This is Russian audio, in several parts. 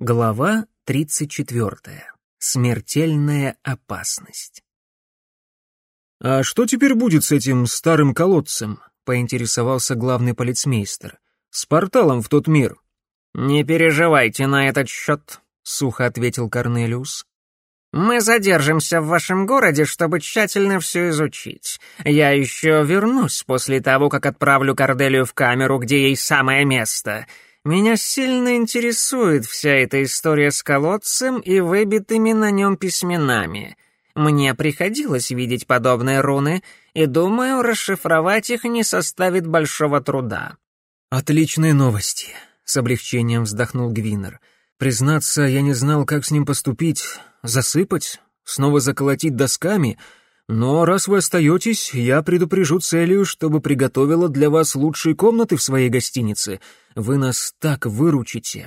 Глава 34. Смертельная опасность. «А что теперь будет с этим старым колодцем?» — поинтересовался главный полицмейстер. «С порталом в тот мир». «Не переживайте на этот счет», — сухо ответил Корнелиус. «Мы задержимся в вашем городе, чтобы тщательно все изучить. Я еще вернусь после того, как отправлю Корделию в камеру, где ей самое место. Меня сильно интересует вся эта история с колодцем и выбитыми на нем письменами. Мне приходилось видеть подобные руны, и, думаю, расшифровать их не составит большого труда». «Отличные новости», — с облегчением вздохнул Гвиннер. «Признаться, я не знал, как с ним поступить. Засыпать? Снова заколотить досками? Но раз вы остаетесь, я предупрежу Целию, чтобы приготовила для вас лучшие комнаты в своей гостинице. Вы нас так выручите».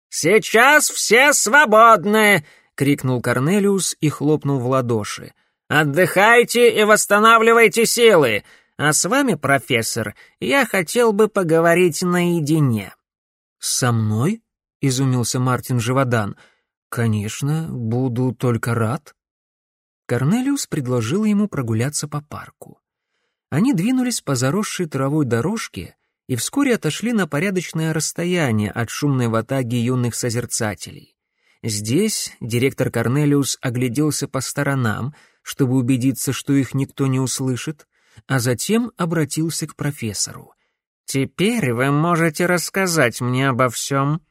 «Сейчас все свободны!» — крикнул Корнелиус и хлопнул в ладоши. «Отдыхайте и восстанавливайте силы! А с вами, профессор, я хотел бы поговорить наедине». «Со мной?» — изумился Мартин Живодан. «Конечно, буду только рад». Корнелиус предложил ему прогуляться по парку. Они двинулись по заросшей травой дорожке и вскоре отошли на порядочное расстояние от шумной ватаги юных созерцателей. Здесь директор Корнелиус огляделся по сторонам, чтобы убедиться, что их никто не услышит, а затем обратился к профессору. «Теперь вы можете рассказать мне обо всем».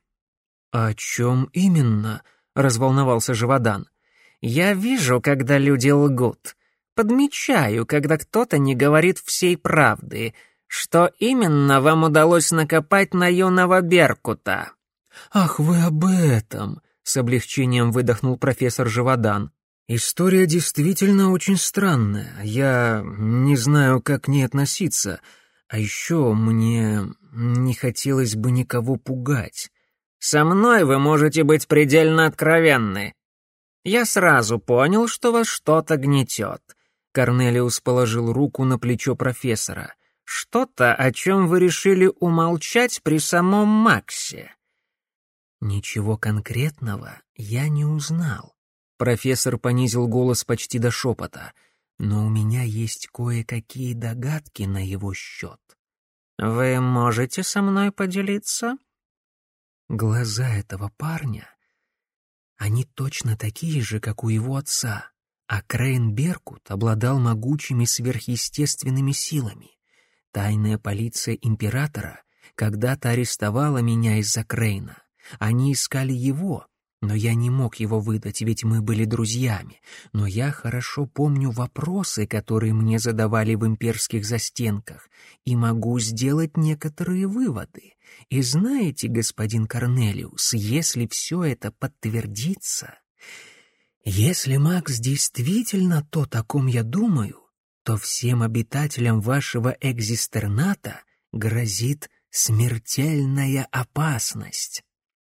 «О чем именно?» — разволновался Живодан. «Я вижу, когда люди лгут. Подмечаю, когда кто-то не говорит всей правды. Что именно вам удалось накопать на юного Беркута?» «Ах, вы об этом!» — с облегчением выдохнул профессор Живодан. «История действительно очень странная. Я не знаю, как к ней относиться. А еще мне не хотелось бы никого пугать». «Со мной вы можете быть предельно откровенны. Я сразу понял, что вас что-то гнетет». Корнелиус положил руку на плечо профессора. «Что-то, о чем вы решили умолчать при самом Максе». «Ничего конкретного я не узнал». Профессор понизил голос почти до шепота. «Но у меня есть кое-какие догадки на его счет». «Вы можете со мной поделиться?» Глаза этого парня, они точно такие же, как у его отца, а Крейн Беркут обладал могучими сверхъестественными силами. Тайная полиция императора когда-то арестовала меня из-за Крейна. Они искали его, но я не мог его выдать, ведь мы были друзьями. Но я хорошо помню вопросы, которые мне задавали в имперских застенках, и могу сделать некоторые выводы. И знаете, господин Корнелиус, если все это подтвердится, если Макс действительно тот, о ком я думаю, то всем обитателям вашего экзистерната грозит смертельная опасность».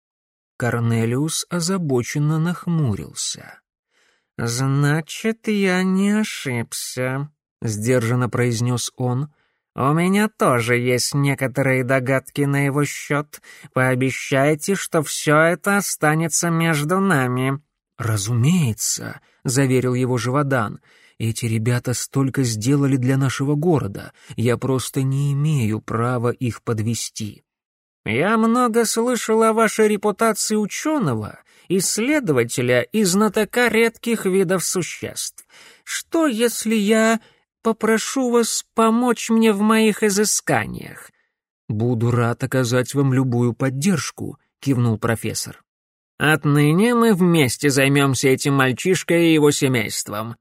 Корнелиус озабоченно нахмурился. «Значит, я не ошибся», — сдержанно произнес он. «У меня тоже есть некоторые догадки на его счет. Пообещайте, что все это останется между нами». «Разумеется», — заверил его Живодан. «Эти ребята столько сделали для нашего города. Я просто не имею права их подвести». «Я много слышал о вашей репутации ученого, исследователя и знатока редких видов существ. Что, если я попрошу вас помочь мне в моих изысканиях?» «Буду рад оказать вам любую поддержку», — кивнул профессор. «Отныне мы вместе займемся этим мальчишкой и его семейством.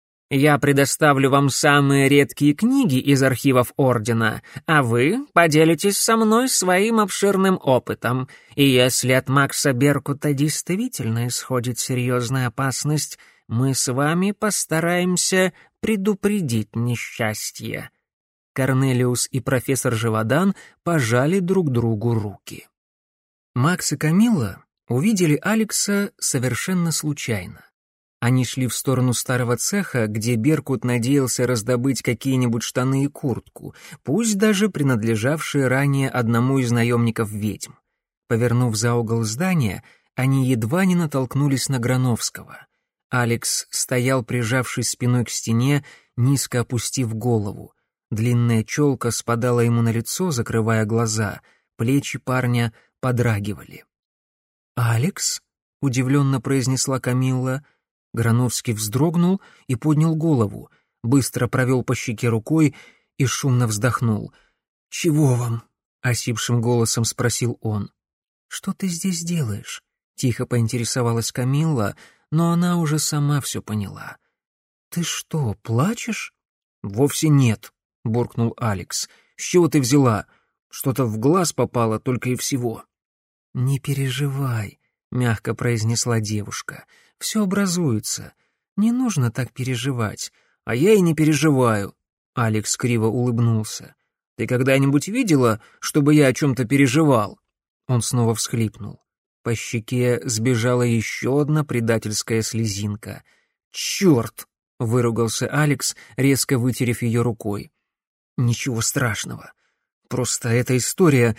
Я предоставлю вам самые редкие книги из архивов Ордена, а вы поделитесь со мной своим обширным опытом. И если от Макса Беркута действительно исходит серьезная опасность, мы с вами постараемся предупредить несчастье». Корнелиус и профессор Живодан пожали друг другу руки. Макс и Камилла увидели Алекса совершенно случайно. Они шли в сторону старого цеха, где Беркут надеялся раздобыть какие-нибудь штаны и куртку, пусть даже принадлежавшие ранее одному из наемников ведьм. Повернув за угол здания, они едва не натолкнулись на Грановского. Алекс стоял, прижавшись спиной к стене, низко опустив голову. Длинная челка спадала ему на лицо, закрывая глаза, плечи парня подрагивали. «Алекс?» — удивленно произнесла Камилла. Грановский вздрогнул и поднял голову, быстро провел по щеке рукой и шумно вздохнул. «Чего вам?» — осипшим голосом спросил он. «Что ты здесь делаешь?» — тихо поинтересовалась Камилла, но она уже сама все поняла. «Ты что, плачешь?» «Вовсе нет», — буркнул Алекс. «С чего ты взяла? Что-то в глаз попало только и всего». «Не переживай», — мягко произнесла девушка. «Все образуется. Не нужно так переживать». «А я и не переживаю», — Алекс криво улыбнулся. «Ты когда-нибудь видела, чтобы я о чем-то переживал?» Он снова всхлипнул. По щеке сбежала еще одна предательская слезинка. «Черт!» — выругался Алекс, резко вытерев ее рукой. «Ничего страшного. Просто эта история...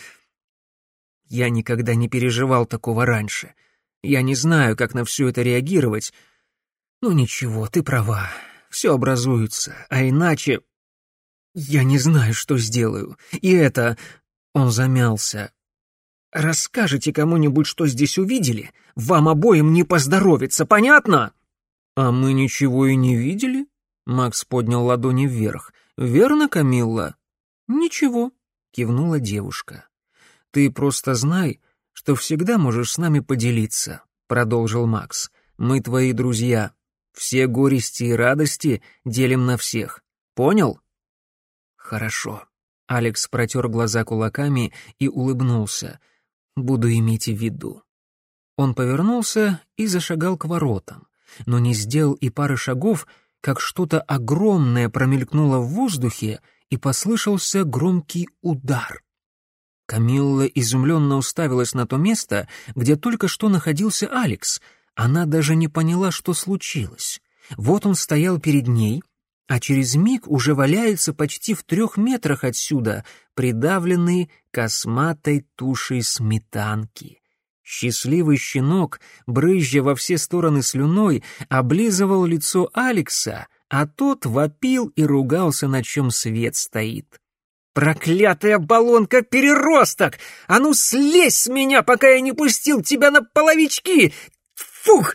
Я никогда не переживал такого раньше. Я не знаю, как на все это реагировать. Ну ничего, ты права. Все образуется, а иначе... Я не знаю, что сделаю. И это...» Он замялся. «Расскажете кому-нибудь, что здесь увидели? Вам обоим не поздоровится, понятно?» «А мы ничего и не видели?» Макс поднял ладони вверх. «Верно, Камилла?» «Ничего», — кивнула девушка. «Ты просто знай, что всегда можешь с нами поделиться», — продолжил Макс. «Мы твои друзья. Все горести и радости делим на всех. Понял?» «Хорошо». Алекс протер глаза кулаками и улыбнулся. «Буду иметь в виду». Он повернулся и зашагал к воротам, но не сделал и пары шагов, как что-то огромное промелькнуло в воздухе, и послышался громкий удар. Камилла изумленно уставилась на то место, где только что находился Алекс. Она даже не поняла, что случилось. Вот он стоял перед ней, а через миг уже валяется почти в 3 метрах отсюда, придавленный косматой тушей сметанки. Счастливый щенок, брызжа во все стороны слюной, облизывал лицо Алекса, а тот вопил и ругался, на чем свет стоит. «Проклятая баллонка-переросток! А ну слезь с меня, пока я не пустил тебя на половички! Тьфух!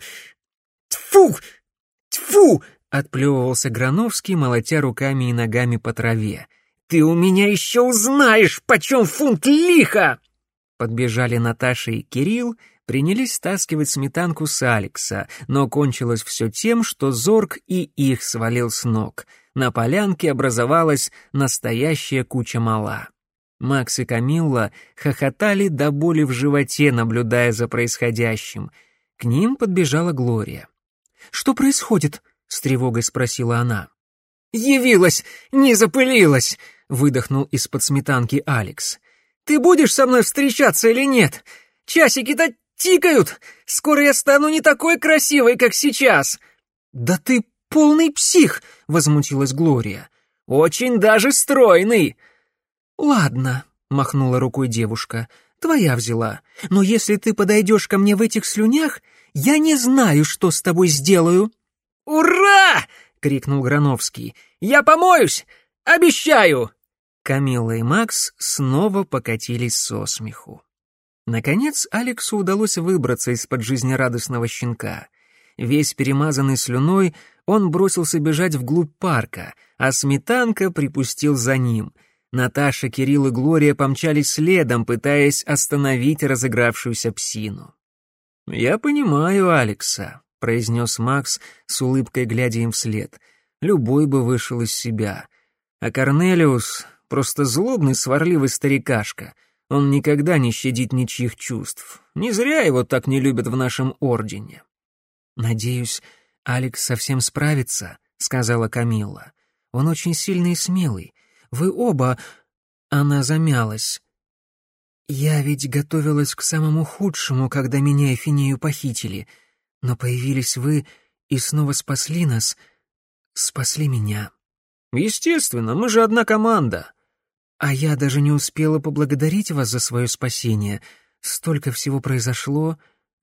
Тьфух! Тьфу!» — отплевывался Грановский, молотя руками и ногами по траве. «Ты у меня еще узнаешь, почем фунт лиха!» Подбежали Наташа и Кирилл, принялись стаскивать сметанку с Алекса, но кончилось все тем, что Зорг и их свалил с ног. На полянке образовалась настоящая куча мала. Макс и Камилла хохотали до боли в животе, наблюдая за происходящим. К ним подбежала Глория. «Что происходит?» — с тревогой спросила она. «Явилась, не запылилась!» — выдохнул из-под сметанки Алекс. «Ты будешь со мной встречаться или нет? Часики-то тикают! Скоро я стану не такой красивой, как сейчас!» «Да ты полный псих!» — возмутилась Глория. «Очень даже стройный!» «Ладно», — махнула рукой девушка, — «твоя взяла. Но если ты подойдешь ко мне в этих слюнях, я не знаю, что с тобой сделаю». «Ура!» — крикнул Грановский. «Я помоюсь! Обещаю!» Камилла и Макс снова покатились со смеху. Наконец Алексу удалось выбраться из-под жизнерадостного щенка. Весь перемазанный слюной, он бросился бежать вглубь парка, а Сметанка припустил за ним. Наташа, Кирилл и Глория помчались следом, пытаясь остановить разыгравшуюся псину. «Я понимаю Алекса», — произнес Макс, с улыбкой глядя им вслед. «Любой бы вышел из себя. А Корнелиус — просто злобный, сварливый старикашка. Он никогда не щадит ничьих чувств. Не зря его так не любят в нашем ордене». «Надеюсь, Алекс совсем справится», — сказала Камилла. «Он очень сильный и смелый. Вы оба...» Она замялась. «Я ведь готовилась к самому худшему, когда меня и Финею похитили. Но появились вы и снова спасли нас. Спасли меня». «Естественно, мы же одна команда». «А я даже не успела поблагодарить вас за свое спасение. Столько всего произошло.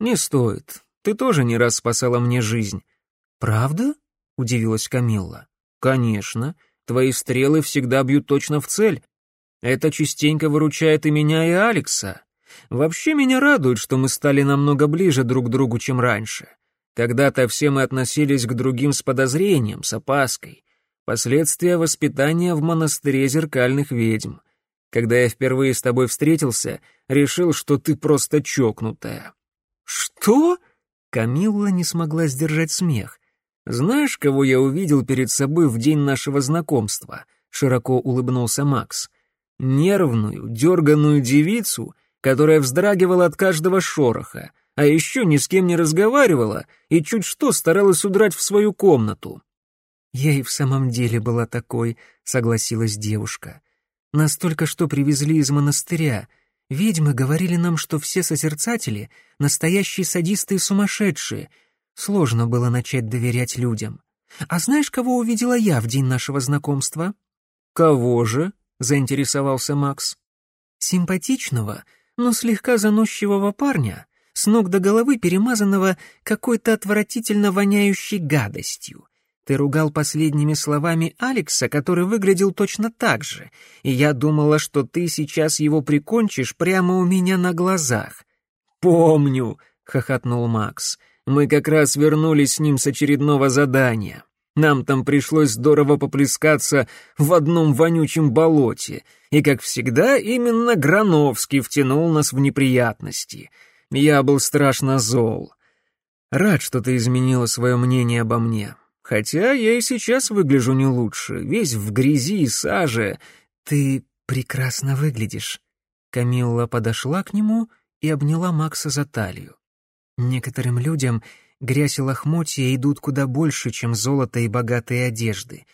«Не стоит. Ты тоже не раз спасала мне жизнь». «Правда?» — удивилась Камилла. «Конечно. Твои стрелы всегда бьют точно в цель. Это частенько выручает и меня, и Алекса. Вообще меня радует, что мы стали намного ближе друг к другу, чем раньше. Когда-то все мы относились к другим с подозрением, с опаской. Последствия воспитания в монастыре зеркальных ведьм. Когда я впервые с тобой встретился, решил, что ты просто чокнутая». «Что?» Камилла не смогла сдержать смех. «Знаешь, кого я увидел перед собой в день нашего знакомства?» — широко улыбнулся Макс. «Нервную, дерганную девицу, которая вздрагивала от каждого шороха, а еще ни с кем не разговаривала и чуть что старалась удрать в свою комнату». «Я и в самом деле была такой», — согласилась девушка. «Нас только что привезли из монастыря. Ведьмы говорили нам, что все созерцатели — настоящие садисты и сумасшедшие. Сложно было начать доверять людям. А знаешь, кого увидела я в день нашего знакомства?» «Кого же?» — заинтересовался Макс. «Симпатичного, но слегка заносчивого парня, с ног до головы перемазанного какой-то отвратительно воняющей гадостью. Ты ругал последними словами Алекса, который выглядел точно так же, и я думала, что ты сейчас его прикончишь прямо у меня на глазах». «Помню», — хохотнул Макс. «Мы как раз вернулись с ним с очередного задания. Нам там пришлось здорово поплескаться в одном вонючем болоте, и, как всегда, именно Грановский втянул нас в неприятности. Я был страшно зол. Рад, что ты изменила свое мнение обо мне. Хотя я и сейчас выгляжу не лучше, весь в грязи и саже. Ты прекрасно выглядишь». Камилла подошла к нему и обняла Макса за талию. «Некоторым людям грязь и лохмотья идут куда больше, чем золото и богатые одежды.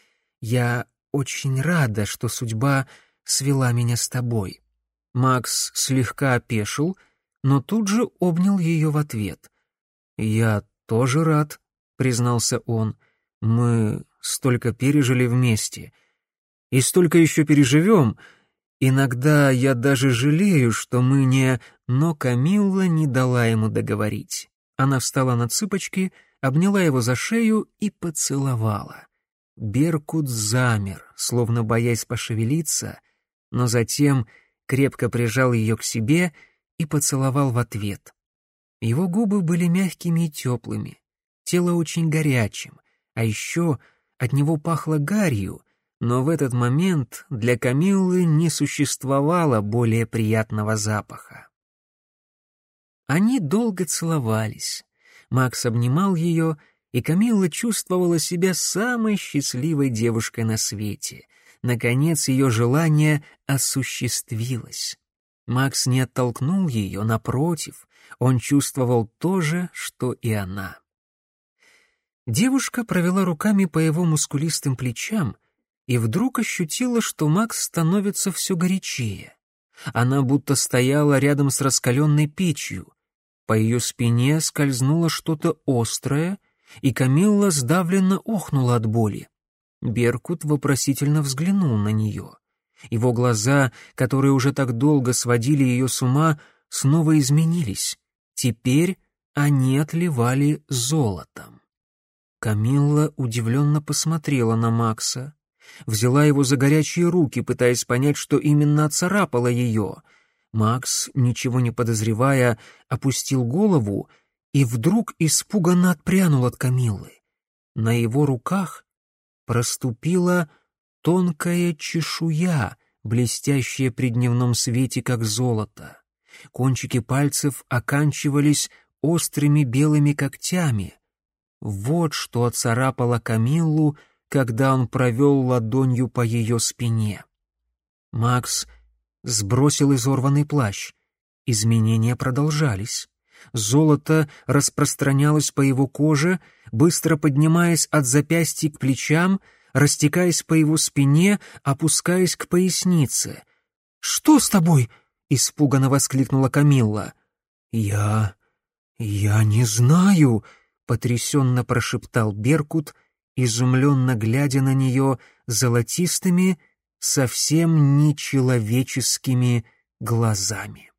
Я очень рада, что судьба свела меня с тобой». Макс слегка опешил, но тут же обнял ее в ответ. «Я тоже рад», — признался он. «Мы столько пережили вместе. И столько еще переживем. Иногда я даже жалею, что мы не...» Но Камилла не дала ему договорить. Она встала на цыпочки, обняла его за шею и поцеловала. Беркут замер, словно боясь пошевелиться, но затем крепко прижал ее к себе и поцеловал в ответ. Его губы были мягкими и теплыми, тело очень горячим, а еще от него пахло гарью, но в этот момент для Камиллы не существовало более приятного запаха. Они долго целовались. Макс обнимал ее, и Камилла чувствовала себя самой счастливой девушкой на свете. Наконец ее желание осуществилось. Макс не оттолкнул ее, напротив, он чувствовал то же, что и она. Девушка провела руками по его мускулистым плечам и вдруг ощутила, что Макс становится все горячее. Она будто стояла рядом с раскаленной печью. По ее спине скользнуло что-то острое, и Камилла сдавленно охнула от боли. Беркут вопросительно взглянул на нее. Его глаза, которые уже так долго сводили ее с ума, снова изменились. Теперь они отливали золотом. Камилла удивленно посмотрела на Макса, взяла его за горячие руки, пытаясь понять, что именно оцарапало ее. Макс, ничего не подозревая, опустил голову и вдруг испуганно отпрянул от Камиллы. На его руках проступила тонкая чешуя, блестящая при дневном свете, как золото. Кончики пальцев оканчивались острыми белыми когтями. Вот что оцарапало Камиллу, когда он провел ладонью по ее спине. Макс сбросил изорванный плащ. Изменения продолжались. Золото распространялось по его коже, быстро поднимаясь от запястья к плечам, растекаясь по его спине, опускаясь к пояснице. «Что с тобой?» — испуганно воскликнула Камилла. «Я не знаю», — потрясенно прошептал Беркут, изумленно глядя на нее золотистыми, совсем нечеловеческими глазами.